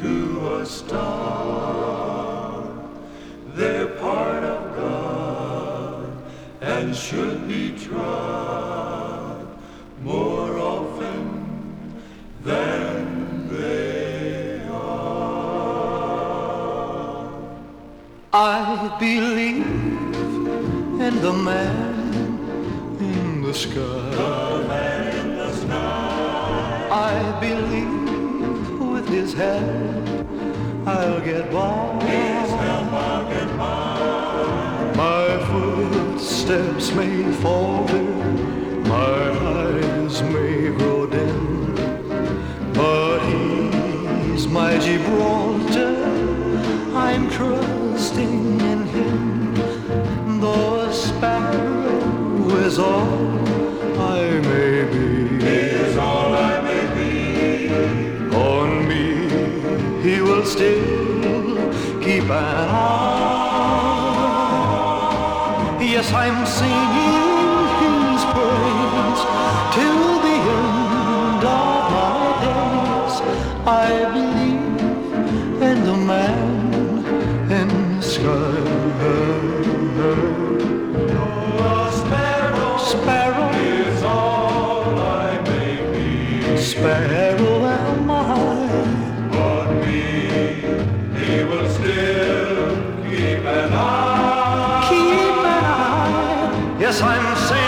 to a star. They're part of God and should be trod more often than they are. I believe in the man in the sky. The man in the sky. I believe with his help I'll get by. His help I'll get by. My footsteps may falter, my eyes may grow dim, but he's my Gibraltar, I'm trusting in him. Though a sparrow is all I may be, He is all I may be. on me he will still keep an eye. Yes, I'm singing his praise till the end of my days. I believe in the man in the sky. Sparrow Is all I may be. Sparrow am I. On me, he will still keep an eye. Keep an eye. Yes, I'm saying